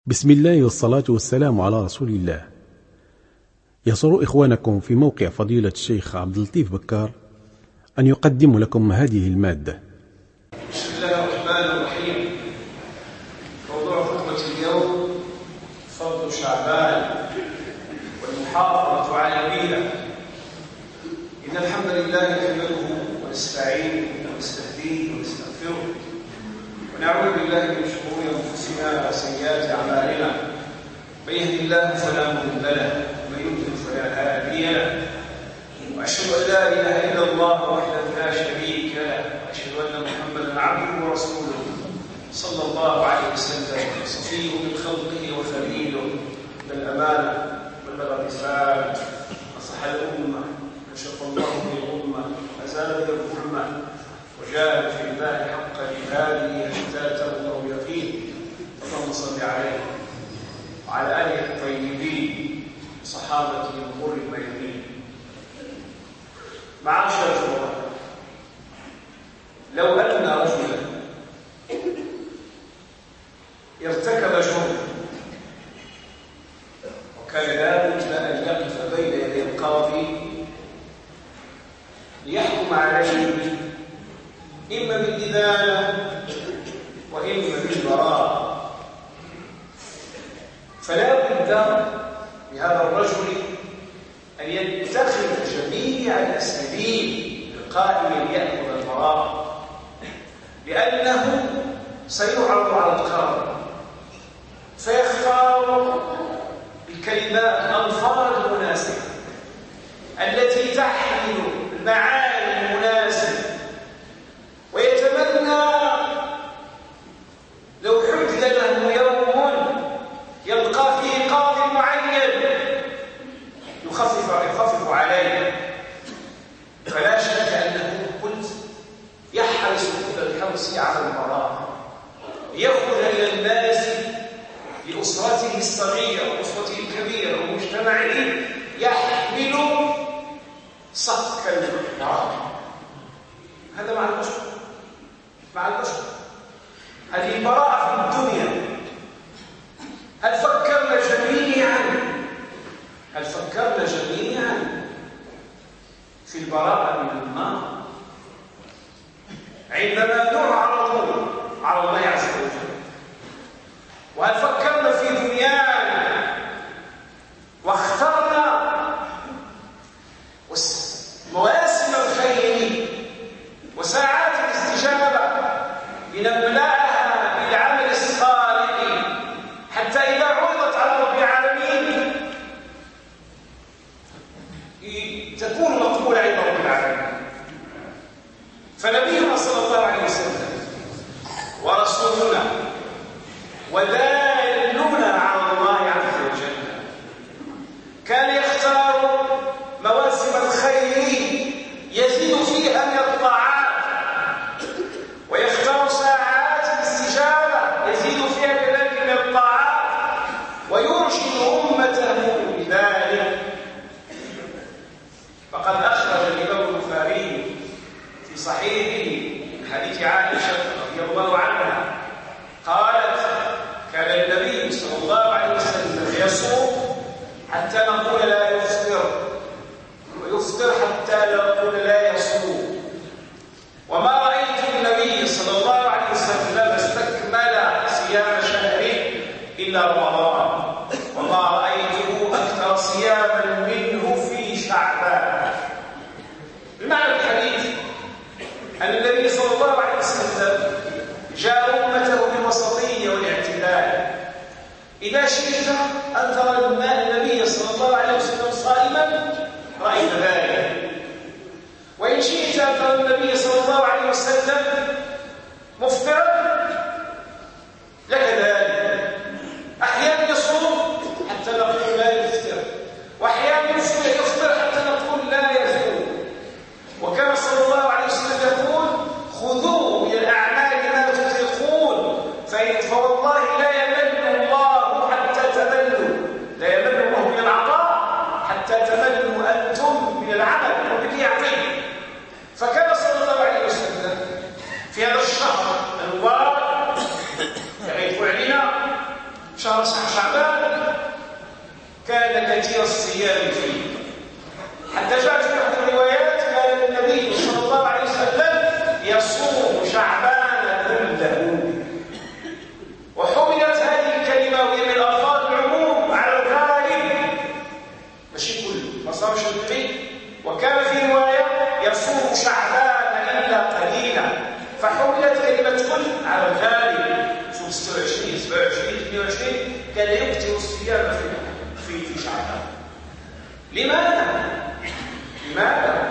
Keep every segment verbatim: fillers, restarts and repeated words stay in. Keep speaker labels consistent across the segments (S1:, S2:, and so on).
S1: بسم الله والصلاة والسلام على رسول الله. يسر إخوانكم في موقع فضيلة الشيخ عبد اللطيف بكار أن يقدم لكم هذه المادة.
S2: بسم الله الرحمن الرحيم. موضوع خطبة اليوم فضل شعبان والمحافظة على البيئة. إن الحمد لله نحمده ونستعينه ونستهديه ونستغفره ونعوذ بالله من شرور أنفسنا وسيئات أعمالنا. من يهد الله فلا مضل له ومن يضلل فلا هادي له. وأشهد أن لا إله إلا الله وحده لا شريك له وأشهد أن محمدا عبده ورسوله صلى الله عليه وسلم صفيه من خلقه وخليله من الأمانة وبلغ الرسالة نصح الأمة كشف الله به الأمة أزال به الظلمة وجاهد في الله حق جهاده حتى أتاه الله اليقين. اللهم صل عليه وعلى آله الطيبين وصحابته الغر الميامين. معاشر الإخوة، لو أن رجلا ارتكب جرما وكان لابد أن يقف بين يدي القاضي ليحكم عليه إما بالإدانة وإما بالبراءة، فلا بد لهذا الرجل أن يتخذ جميع الأساليب لقائل ليأخذ البراءة، لأنه سيعرض على القاضي فيختار الكلمات الألفاظ المناسبة التي تحمل المعاني المناسبة، ويتمنى لو حدد له يوم يلقى فيه قاضي معين يخفف يخفف عليه. فلا شك أنه قلت يحرص كل الحرص على البراءة، يخرج إلى الناس لأسرته الصغيرة وأسرته الكبيرة ومجتمعه يحمل صك البراءة. هذا مع البشر مع البشر هذه البراءة في الدنيا. هل فكرنا جميعا هل فكرنا جميعا في البراءة من النار عندما نعرض على الله عز وجل؟ وهل فكرنا في دنيانا واخترنا مواسم الخير وساعات الاستجابة لنملأها بالعمل الصالح حتى إذا عرضت على رب العالمين تكون مقبولة عند رب العالمين؟ فنبينا صلى الله عليه وسلم ورسولنا ودالنا على الله عز وجل كان يختار مواسم الخير يزيد فيها من الطاعات، ويختار ساعات الاستجابة يزيد فيها كذلك من الطاعات، ويرشد أمته بذلك. فقد أخرج الإمام البخاري في صحيحه من حديث عائشة رضي الله عنها قالت: كان النبي صلى الله عليه وسلم يصوم حتى نقول لا يفطر، ويفطر حتى نقول لا يصوم. وما رأيت النبي صلى الله عليه وسلم استكمل صيام شهر إلا رمضان، وما رأيته أكثر صياما منه في شعبان. بمعنى الحديث أن النبي صلى الله عليه وسلم جاء أمته بالوسطية والاعتدال. إذا شئت أن ترى النبي صلى الله عليه وسلم صائما رأيت ذلك، وإن شئت أن ترى النبي صلى الله عليه وسلم مفطرا لك ذلك. أحيانا يصوم حتى نقول لا يفطر، وأحيانا يفطر حتى نقول لا يصوم. وكان صلى الله عليه وسلم يقول: خذوا من الأعمال ما تطيقون، فوالله لا يمل الله حتى تملوا، لا يمل الله من العطاء حتى تملوا أنتم من العمل ربك يعطيه. فكان صلى الله عليه وسلم في هذا الشهر المبارك يغيب عليه شعبان كان كثير الصيام فيه، حتى جاءت في احد الروايات كان النبي صلى الله عليه وسلم يصوم شعبان كله. وحملت هذه الكلمه وهي من الفاظ العموم على الغالب، ماشي كله، ما صامش النبي. وكان في روايه يصوم شعبان الا قليلا، فحملت كلمه كل على الغالب. صوم ستة وعشرين سبعة وعشرين ثمانية وعشرين كان يكثر الصيام في في في شعبان. لماذا؟ لماذا؟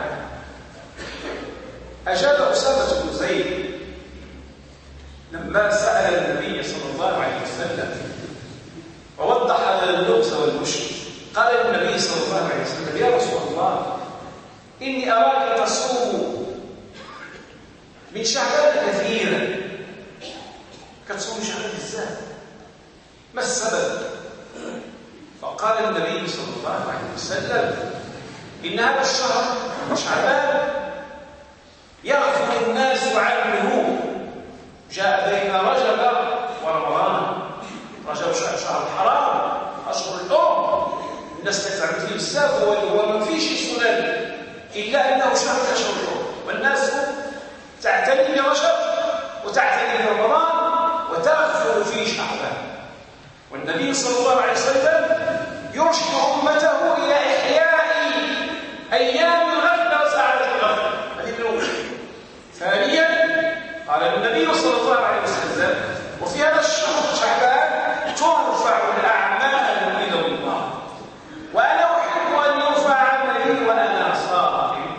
S2: أجاب أسامة بن زيد لما سأل النبي صلى الله عليه وسلم ووضح لنا اللغز والمشكل. قال النبي صلى الله عليه وسلم: يا رسول الله، إني أراك تصوم من شعبان كثيرا، كتصوم شعبان بزاف، ما السبب؟ فقال النبي صلى الله عليه وسلم: إن هذا الشهر شعبان يغفل الناس عنه. جاء بين رجب ورمضان، رجب شهر الحرام، أشهر الأم، الناس تعتمد فيه بزاف، وما فيش سنن إلا أنه شهر أشهر الأم، والناس تعتني برجب وتعتني برمضان وتغفل في شعبان. والنبي صلى الله عليه وسلم يرشد أمته إلى إحياء أيام الغفلة وساعات الغفلة. هذه الأولى. ثانيا قال النبي صلى الله عليه وسلم: وفي هذا الشهر شعبان ترفع الأعمال إلى الله، وأنا أحب أن يرفع عملي وأنا صائم.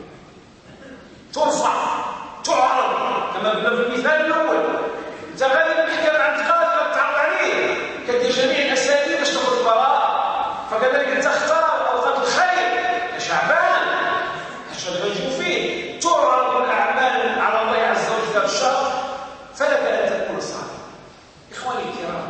S2: ترفع، تعرض، كما قلنا في المثال الأول. أنت غالبا نحكي عن اعتقاد تعرض عليه، كدير جميع الأساليب باش تاخذ البراءة. فكذلك أنت اختار أوقات الخير كشعبان، اش اللي غيجيو فيه، تعرض الأعمال على الله عز وجل في هذا الشهر، فلك أن تكون صائما. إخواني الكرام،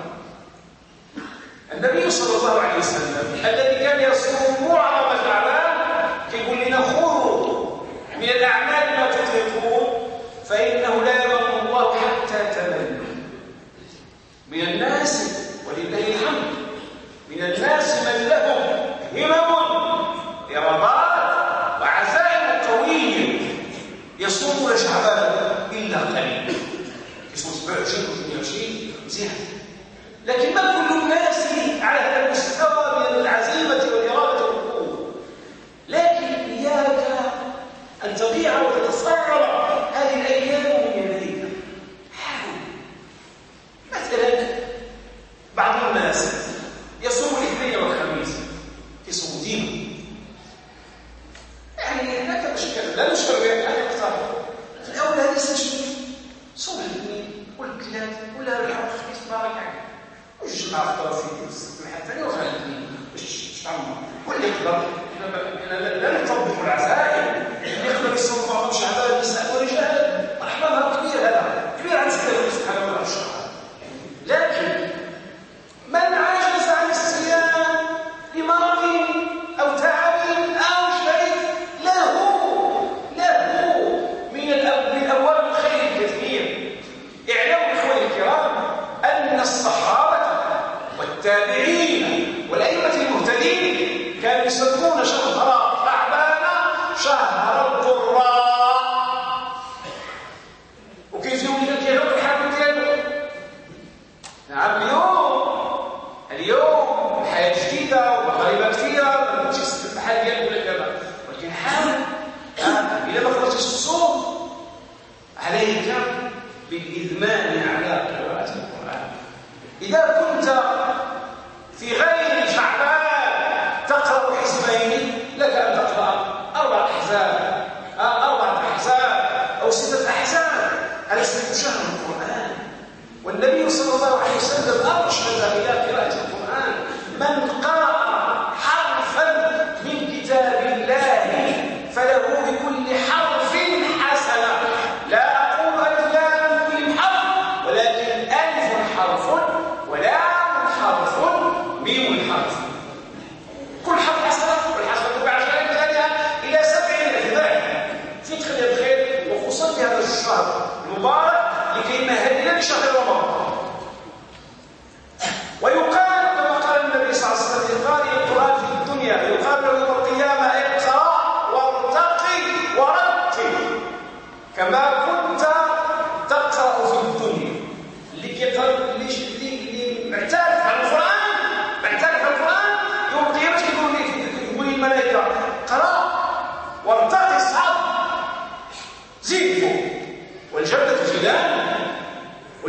S2: النبي صلى الله عليه وسلم الذي كان يصوم معظم الأعمال كيقول لنا: خذوا من الأعمال ما تطيقون فإنه لا يمن الله حتى تمنوا. من الناس ولله الحمد، من الناس من لهم همم إرادات وعزائم قوية يصومون شعبان إلا قليل، يصوم سبعة وعشرين وثمانية وعشرين مزيان، لكن ما كل الناس على هذا المستوى من العزيمة والإرادة والقوة. لكن إياك أن تضيع وتتصرف هذه الأيام من يديك. حاول. مثلا بعض الناس يصوم الاثنين والخميس، يصوم ديما، يعني هناك مشكلة لا نشكر بها، هذا اقتراح. في الأول هذا يستشفي صوم الاثنين والثلاث ولا الأربعاء والخميس بارك عليه، وش مع الفطر في السبت الحتى وخلي الاثنين باش تعمر. واللي يقدر لا نطبق العزائم، اللي يقدر يصوم بعض شعبان النساء والرجال مرحبا، هذا كبير، هذا كبير عن سيدنا سبحانه وتعالى. لكن من عجز عن الصيام لمرض أو تعب أو شيء له له من من أبواب الخير الكثير. اعلموا إخواني الكرام أن الصحابة والتابعين والأئمة المهتدين كانوا يسمون شهر شعبان شهر القراء. وكيف يقول لك يا رب الحمد لله؟ نعم، اليوم اليوم الحياة جديدة ومغاربة كثيرة، ما تجيش المحل ديالك ولا كذا، ولكن حاول إذا ما خرجتش الصوم عليك بالإدمان على قراءة القرآن. إذا كنت في غير شعبان تقرأ حزبين، لك أن تقرأ أربع أحزاب أربعة أحزاب أو ستة أحزاب على سبيل شهر القرآن. والنبي صلى الله عليه وسلم أرشد إلى قراءة القرآن. من قرأ حرفا من كتاب الله فله بكل حرف حسنة. لا أقول ألف لام كل حرف، ولكن ألف حرف ولام حرف ميم حرف، كل حرف حسنة، والحسنة بعشر أمثالها إلى سبعين ضعف. في تخلي الخير، وخصوصا في هذا الشهر المبارك لكي يمهد لنا لشهر رمضان.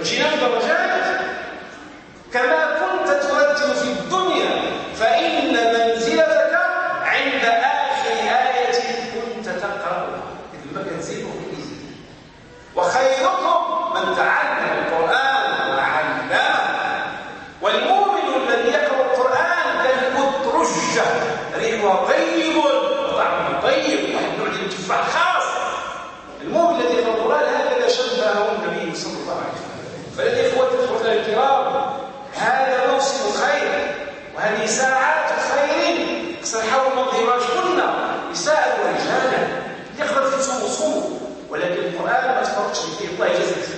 S2: والاجتناب درجات. كما كنت ترتل في الدنيا فإن منزلتك عند آخر آية كنت تقرأها. إذا ما كنزيدوا في إيزي. وخيركم من تعلم القرآن وعلمه. والمؤمن الذي يقرأ القرآن كالمترجة، ريحها طيب وطعمها طيب، واحد نوع ديال التفاح خاص. المؤمن الذي يقرأ القرآن هكذا شبهه النبي صلى الله عليه وسلم. فالذي إخوة الكرام، هذا موسم خير وهذه ساعات خير. نحاول نظهر كلنا نساء ورجالا، يقدر في صوم صوم، ولكن القرآن ما تفرقش فيه. الله يجزيك.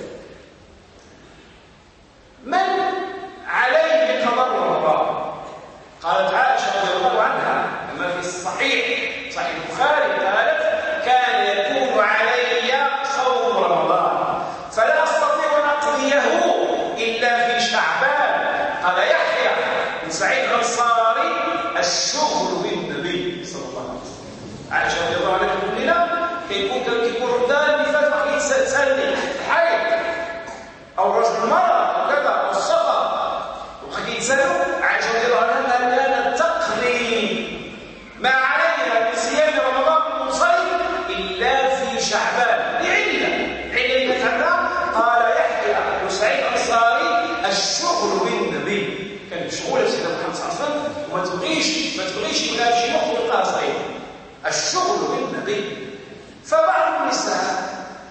S2: من عليه قضاء رمضان؟ قالت عائشة رضي الله عنها كما في الصحيح صحيح البخاري، قالت كان يكون علي صوم رمضان فلا أستطيع أن أقضيه إلا في شعبان. قال يحيى بن سعيد الأنصاري الشغل بالنبي صلى الله عليه وسلم. عائشة رضي الله عنها تقول لنا كيكون كيكون رمضان اللي فات واحد يتسالني الحيض أو رجل المرأة أو كذا أو السفر وبقى كيتسالوا. عائشة رضي الله عنها كانت تقضي ما عليها من صيام رمضان المنصرم إلا في شعبان لعلة علة عندها. قال يحيى بن سعيد الأنصاري الشغل بالنبي، كان مشغول بسيدنا محمد صلى الله عليه وسلم وما تبغيش ما تبغيش ولا شي نقطة يلقاها صغير. الشغل بالنبي. فبعض النساء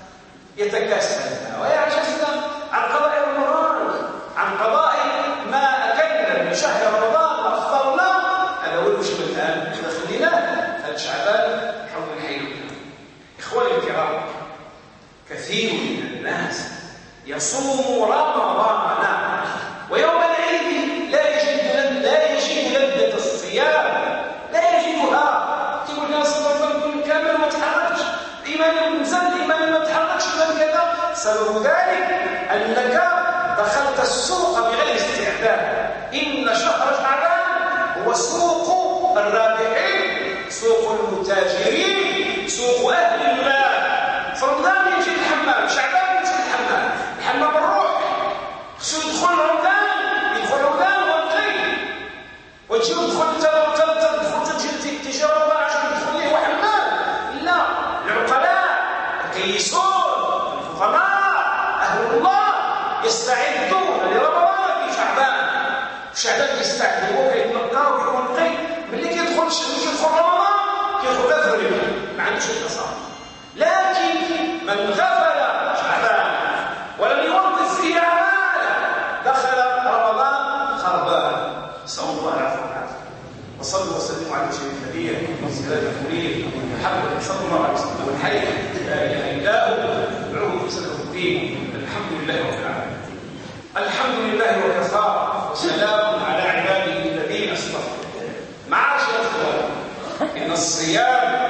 S2: يتكاسلن ويعجزن عن قضاء رمضان، عن قضاء ما أكلنا من شهر رمضان وأفطرنا. هذا هو المشكل الآن خليناه هذا شعبان حول الحيل. إخواني الكرام، كثير من الناس يصوم رمضان ويوم العيد لا يجد لا يجد لذة الصيام، لا يجدها. تقول لنا صلى الله عليه وسلم كامل ما تحركش، إيمان نزل إيمان ما تحركش إيمان كذا. سبب ذلك أنك دخلت السوق بغير استعداد. إن شهر شعبان هو سوق الرابحين، سوق المتاجرين، سوق أهل المال. فرمضان يجي الحمام، شعبان يجي الحمام، الحمام الروح خصو يدخل رمضان، يدخل رمضان ويقيم وتجي تدخل تدخل تجي تجي رمضان عشان يدخل ليه وحمام. لا، العقلاء الكيسون الفقراء أهل الله يستعدون لرمضان في شعبان. شعبان يستعدوا وكيتنقاو وكيكون نقي. ملي كيدخل يدخل رمضان كياخذ تدريب ما عندوش التصاعد. لكن من غفل شعبان ولم يوظف فيه أعماله دخل رمضان خربان. نسأل الله العفو والعافية. وصلوا وسلموا على سيدنا النبي والسلام المنير محمد صلى الله عليه وسلم والحي لا اله الا هو ادعوه بسلام الدين. الحمد لله رب العالمين. الحمد لله وكفى وسلام على عباده الذين اصطفى. معاشر الاخوان، ان الصيام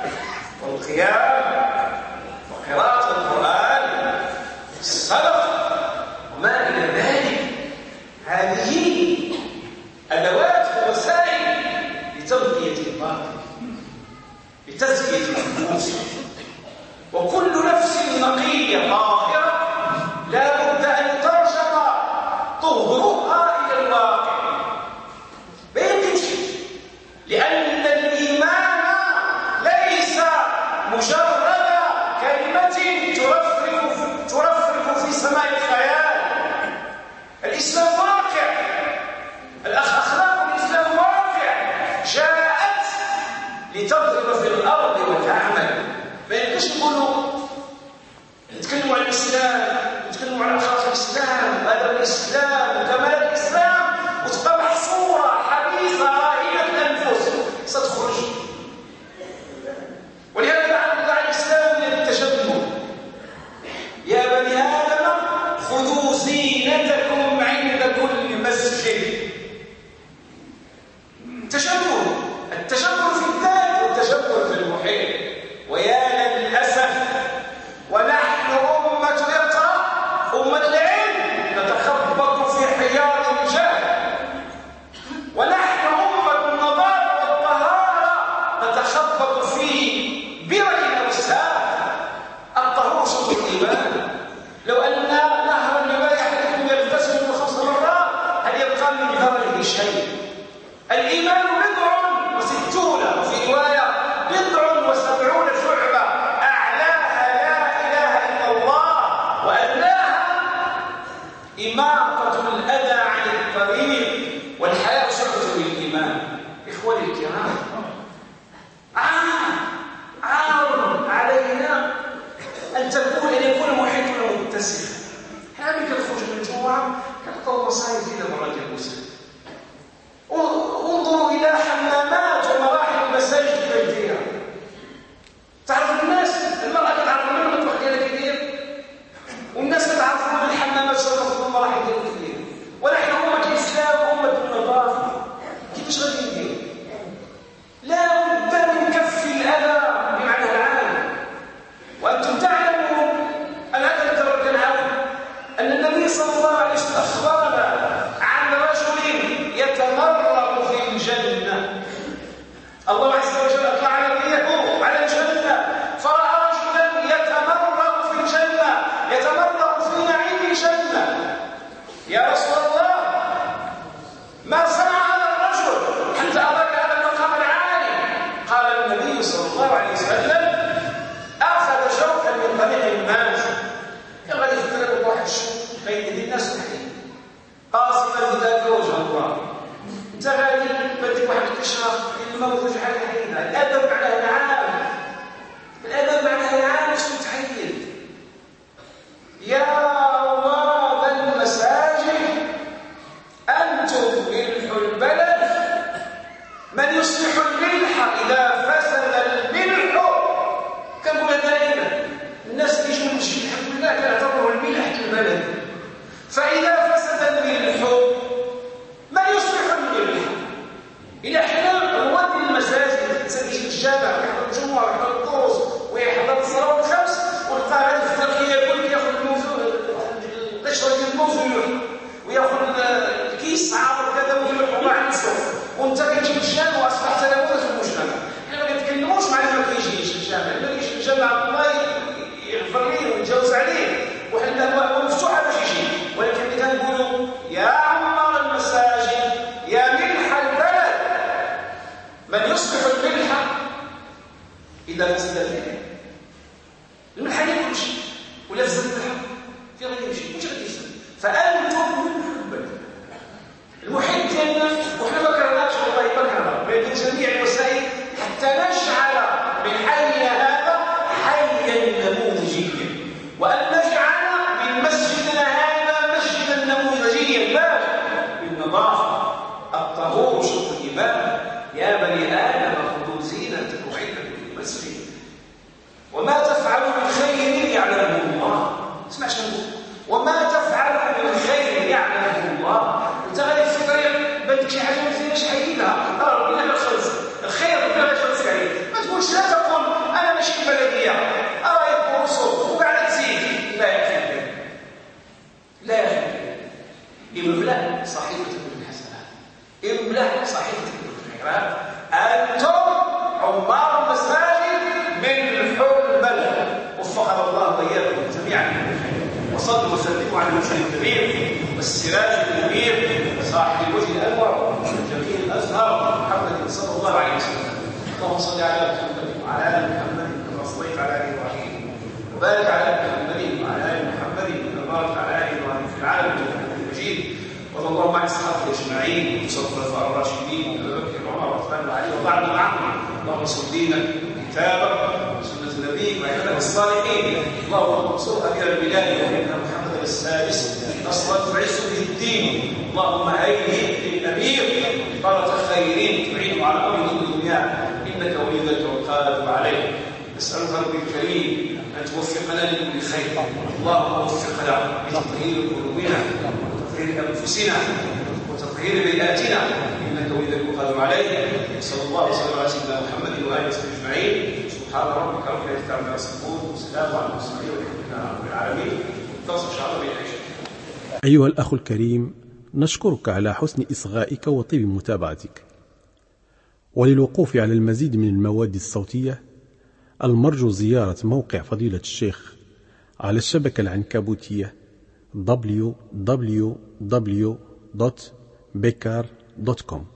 S2: والقيام وقراءة القرآن الصدقة وما إلى ذلك هذه أدوات ووسائل لتزكية الباطن، لتزكية النفوس. وكل نفس نقية طاهرة لا بد أن ترشق طهرها إلى الواقع. ما يمكنش، لأن الإيمان ليس مجرد كلمة ترفرف ترفرف في سماء الخيال. الإسلام واقع، الأخلاق الإسلام واقع، جاءت لتضرب في الأرض وتعمل. ما يمكنش نقولوا نتكلموا عن الإسلام ونتكلموا عن أخلاق الإسلام وأدب الإسلام وكمال الإسلام وتبقى محصورة حديثة راهنة الأنفس ستخرج. ولهذا دعا الإسلام إلى التشدد. يا بني آدم خذوا زينتكم عند كل مسجد. تشدد، التشدد في الذات والتشدد في المحيط. ويا للأسف ونحن أمة اقرأ أمة العلم نتخبط في حياة من ذره شيء. الإيمان بضع وستون، وفي رواية بضع وسبعون شعبة، أعلاها لا إله إلا الله، وأدناها إماطة الأذى عن الطريق، والحياة شعبة للإيمان. إخواني الكرام، عار علينا أن تكون أن يكون محيطنا متسخ. حنا ملي كنخرج من الجمعة كنلقاو مصايب ديال مرات ديال المسلمين. انظروا إلى حمامات ومراحل المساجد كيف دايرة. تعرف الناس المرأة كتعرف من المطبخ ديالها كيدير، والناس كتعرفوا بالحمامات شنو المراحل ديالها كيدير. ونحن أمة الإسلام وأمة النظافة، كيفاش غادي ندير؟ لا بد من كف الأذى بمعنى العام. وأنتم تعلمون أن هذا الدرجة العام أن النبي صلى الله عليه وسلم أخبرنا عن رجل يتمرغ في الجنة. الله عز وجل أطلع على ريحه على الجنة، فرأى رجلا يتمرغ في الجنة، يتمرغ في نعيم الجنة. يا رسول الله، ما صنع هذا الرجل حتى أدرك هذا المقام العالي؟ قال النبي صلى الله عليه وسلم: أخذ شوكا من طريق الناس. كان غادي يفترق واحد الشوك بين الناس وحدين قاصدا بذلك وجه الله. انت غادي بديك واحد الاشراف الموت وجه الحين. الادب معناه العام، الادب معناه العام. شنو تحيد يا رواد المساجد؟ انتم ملح البلد، من يصلح الملح اذا فسد الملح. كنقول دائما الناس اللي يجوا للمسجد الحمد لله كنعتبروا الملح البلد. فاذا فسد الملح من يصلح الملح؟ إلى حنا رواد المساجد، الإنسان يجي للجامع ويحضر الجمعة ويحضر الدروس ويحضر الصلوات الخمس، ولقى هذا الفقيه ياكل ياخذ الموز القشره ديال الموز ويلوح، وياخذ الكيس عامر كذا ويلوح وما عنده. وانت كتجي للجامع واصبحت نموذج في المجتمع. حنا ما كنتكلموش مع اللي ما كيجيش للجامع، اللي يجي للجامع الله يغفر ليه ويتجاوز عليه، وحنا الابواب مفتوحه باش يجي. ولكن اللي كنقولوا يا عمار المساجد، يا ملح البلد، من يصلح الملح إذا فسد الملح. الملح ياكل شيء ولا فسد الملح في غادي يمشي، واش غادي يفسد؟ فأنتم ملح البلد. المحيط ديالنا وحنا ما كرهناش والله ما كرهنا بين جميع الوسائل حتى نجعل من حينا هذا حيا نموذجيا، وأن نجعل من مسجدنا هذا مسجدا نموذجيا. لا، بالنظافة، الطهور شرط الإيمان. يا بني آدم خذوا زينتكم عند كل مسجد، وما تفعلوا من خير يعلمه الله. اسمع شنو نقول، وما تفعلوا من خير يعلمه الله. انت غادي في الطريق بدك شي حاجه ما فيهاش حيدها، راه ربنا ما خلص الخير، ربنا ما خلص عليك. ما تقولش لا تقول انا ماشي بلديه راه يكون رسول وقاعد تزيد. لا يا اخي، لا يا اخي، املا صحيفتك بالحسنات، املا صحيفتك بالخيرات. انتم عمار المساجد ملح البلد، وفقنا الله واياكم جميعا. وصلوا وسلموا على المرسل الكبير والسراج المنير صاحب الوجه الانور جميل الازهر محمد صلى الله عليه وسلم. اللهم صل على محمد وعلى ال محمد كما صليت على ال ابراهيم، وبارك على محمد وعلى ال محمد كما باركت على ال ابراهيم في العالم انك حميد مجيد. وارض اللهم عن الصحابه اجمعين وصلى الخلفاء الراشدين ابي بكر وعمر وعثمان وعلي وبعد معهم. اللهم انصر دينك وكتابك وسنه نبيك وعبادك الصالحين. اللهم انصر امير البلاد ونبينا محمد السادس نصرا تعز به الدين. اللهم هيئ للامير بطانه خيرين تعين على امر الدنيا، انك ولي ذلك والقادر عليه. نسالك ربي الكريم ان توفقنا لكل خير. اللهم وفقنا لتطهير قلوبنا وتطهير انفسنا وتطهير بيئاتنا، انك ولي ذلك والقادر عليه. صلى الله وسلم على سيدنا محمد واله وصحبه اجمعين. سبحان ربك رب العزه عما يصفون وسلام على المرسلين والحمد لله رب العالمين. نتواصل ان شاء الله بالعيش.
S1: أيها الأخ الكريم، نشكرك على حسن إصغائك وطيب متابعتك. وللوقوف على المزيد من المواد الصوتية المرجو زيارة موقع فضيلة الشيخ على الشبكة العنكبوتية دبليو دبليو دبليو دوت بيكار دوت كوم.